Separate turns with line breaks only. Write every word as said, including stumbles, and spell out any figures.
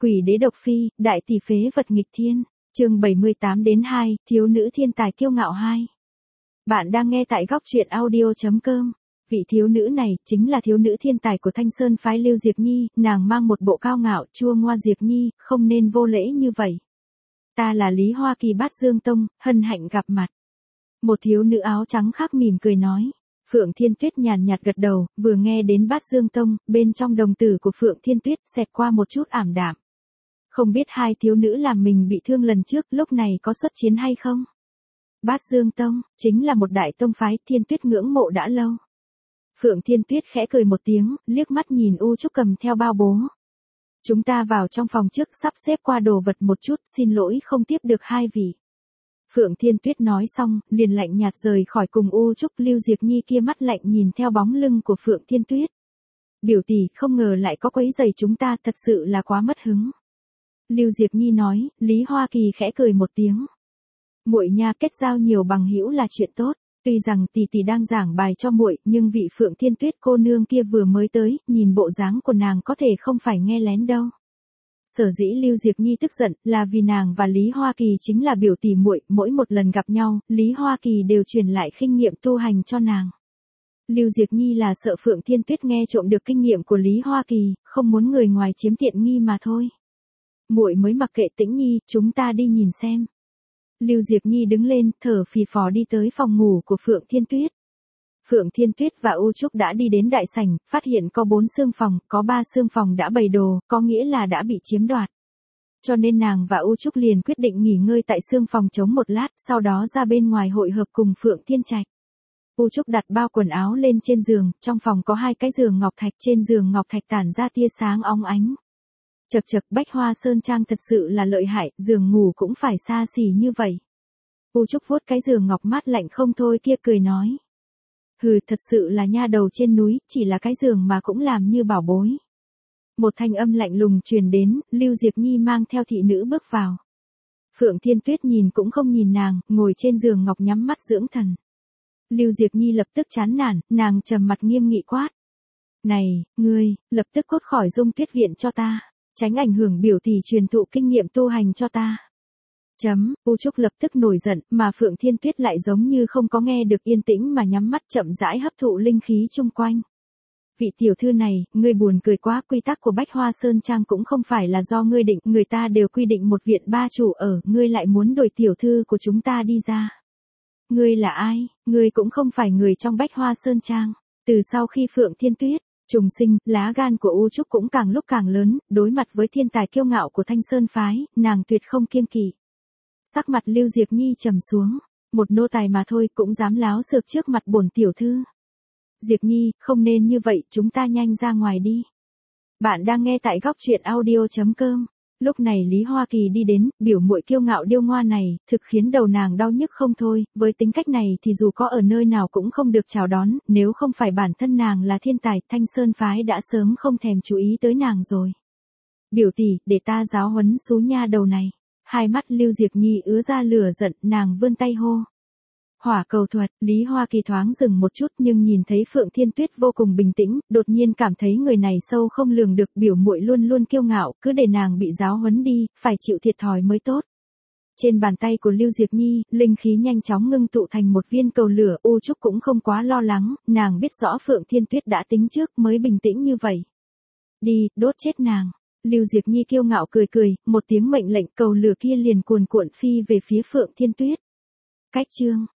Quỷ đế độc phi, đại tỷ phế vật nghịch thiên. Chương bảy mươi tám đến hai, thiếu nữ thiên tài kiêu ngạo hai. Bạn đang nghe tại góc truyện audio chấm com. Vị thiếu nữ này chính là thiếu nữ thiên tài của Thanh Sơn phái Lưu Diệp Nhi, nàng mang một bộ cao ngạo chua ngoa. Diệp Nhi, không nên vô lễ như vậy. Ta là Lý Hoa Kỳ Bát Dương Tông, hân hạnh gặp mặt. Một thiếu nữ áo trắng khác mỉm cười nói. Phượng Thiên Tuyết nhàn nhạt gật đầu, vừa nghe đến Bát Dương Tông, bên trong đồng tử của Phượng Thiên Tuyết xẹt qua một chút ảm đạm. Không biết hai thiếu nữ làm mình bị thương lần trước lúc này có xuất chiến hay không? Bát Dương Tông, chính là một đại tông phái Thiên Tuyết ngưỡng mộ đã lâu. Phượng Thiên Tuyết khẽ cười một tiếng, liếc mắt nhìn U Trúc cầm theo bao bố. Chúng ta vào trong phòng trước sắp xếp qua đồ vật một chút, xin lỗi không tiếp được hai vị. Phượng Thiên Tuyết nói xong, liền lạnh nhạt rời khỏi cùng U Trúc. Lưu Diệp Nhi kia mắt lạnh nhìn theo bóng lưng của Phượng Thiên Tuyết. Biểu tỷ, không ngờ lại có quấy rầy chúng ta, thật sự là quá mất hứng. Lưu Diệp Nhi nói. Lý Hoa Kỳ khẽ cười một tiếng. Muội nha, kết giao nhiều bằng hữu là chuyện tốt. Tuy rằng tỷ tỷ đang giảng bài cho muội, nhưng vị Phượng Thiên Tuyết cô nương kia vừa mới tới, nhìn bộ dáng của nàng có thể không phải nghe lén đâu. Sở dĩ Lưu Diệp Nhi tức giận là vì nàng và Lý Hoa Kỳ chính là biểu tỷ muội, mỗi một lần gặp nhau, Lý Hoa Kỳ đều truyền lại kinh nghiệm tu hành cho nàng. Lưu Diệp Nhi là sợ Phượng Thiên Tuyết nghe trộm được kinh nghiệm của Lý Hoa Kỳ, không muốn người ngoài chiếm tiện nghi mà thôi. Muội mới mặc kệ Tĩnh Nhi, chúng ta đi nhìn xem. Lưu Diệp Nhi đứng lên, thở phì phò đi tới phòng ngủ của Phượng Thiên Tuyết. Phượng Thiên Tuyết và U Trúc đã đi đến đại sảnh, phát hiện có bốn xương phòng, có ba xương phòng đã bày đồ, có nghĩa là đã bị chiếm đoạt. Cho nên nàng và U Trúc liền quyết định nghỉ ngơi tại xương phòng trống một lát, sau đó ra bên ngoài hội hợp cùng Phượng Thiên Trạch. U Trúc đặt bao quần áo lên trên giường, trong phòng có hai cái giường ngọc thạch, trên giường ngọc thạch tản ra tia sáng óng ánh. Chật chật, Bách Hoa Sơn Trang thật sự là lợi hại, giường ngủ cũng phải xa xỉ như vậy. U Trúc vuốt cái giường ngọc mát lạnh không thôi kia cười nói. Hừ, thật sự là nha đầu trên núi, chỉ là cái giường mà cũng làm như bảo bối. Một thanh âm lạnh lùng truyền đến, Lưu Diệp Nhi mang theo thị nữ bước vào. Phượng Thiên Tuyết nhìn cũng không nhìn nàng, ngồi trên giường ngọc nhắm mắt dưỡng thần. Lưu Diệp Nhi lập tức chán nản, nàng trầm mặt nghiêm nghị quát. Này, ngươi, lập tức cút khỏi Dung Tuyết viện cho ta. Tránh ảnh hưởng biểu tỷ truyền thụ kinh nghiệm tu hành cho ta. Chấm, U Trúc lập tức nổi giận, mà Phượng Thiên Tuyết lại giống như không có nghe được, yên tĩnh mà nhắm mắt chậm rãi hấp thụ linh khí chung quanh. Vị tiểu thư này, ngươi buồn cười quá, quy tắc của Bách Hoa Sơn Trang cũng không phải là do ngươi định, người ta đều quy định một viện ba chủ ở, ngươi lại muốn đuổi tiểu thư của chúng ta đi ra. Ngươi là ai, ngươi cũng không phải người trong Bách Hoa Sơn Trang. Từ sau khi Phượng Thiên Tuyết trùng sinh, lá gan của U Trúc cũng càng lúc càng lớn, đối mặt với thiên tài kiêu ngạo của Thanh Sơn phái, nàng tuyệt không kiêng kỵ. Sắc mặt Lưu Diệp Nhi trầm xuống, một nô tài mà thôi cũng dám láo xược trước mặt bổn tiểu thư. Diệp Nhi, không nên như vậy, chúng ta nhanh ra ngoài đi. Bạn đang nghe tại góc truyện audio chấm com. Lúc này Lý Hoa Kỳ đi đến, biểu muội kiêu ngạo điêu ngoa này, thực khiến đầu nàng đau nhức không thôi, với tính cách này thì dù có ở nơi nào cũng không được chào đón, nếu không phải bản thân nàng là thiên tài, Thanh Sơn phái đã sớm không thèm chú ý tới nàng rồi. Biểu tỷ, để ta giáo huấn số nha đầu này. Hai mắt Lưu Diệp Nhi ứa ra lửa giận, nàng vươn tay hô. Hỏa cầu thuật, Lý Hoa Kỳ thoáng dừng một chút nhưng nhìn thấy Phượng Thiên Tuyết vô cùng bình tĩnh, đột nhiên cảm thấy người này sâu không lường được, biểu muội luôn luôn kiêu ngạo, cứ để nàng bị giáo huấn đi, phải chịu thiệt thòi mới tốt. Trên bàn tay của Lưu Diệp Nhi, linh khí nhanh chóng ngưng tụ thành một viên cầu lửa, U Trúc cũng không quá lo lắng, nàng biết rõ Phượng Thiên Tuyết đã tính trước mới bình tĩnh như vậy. Đi, đốt chết nàng. Lưu Diệp Nhi kiêu ngạo cười cười, một tiếng mệnh lệnh, cầu lửa kia liền cuồn cuộn phi về phía Phượng Thiên Tuyết. Cách chương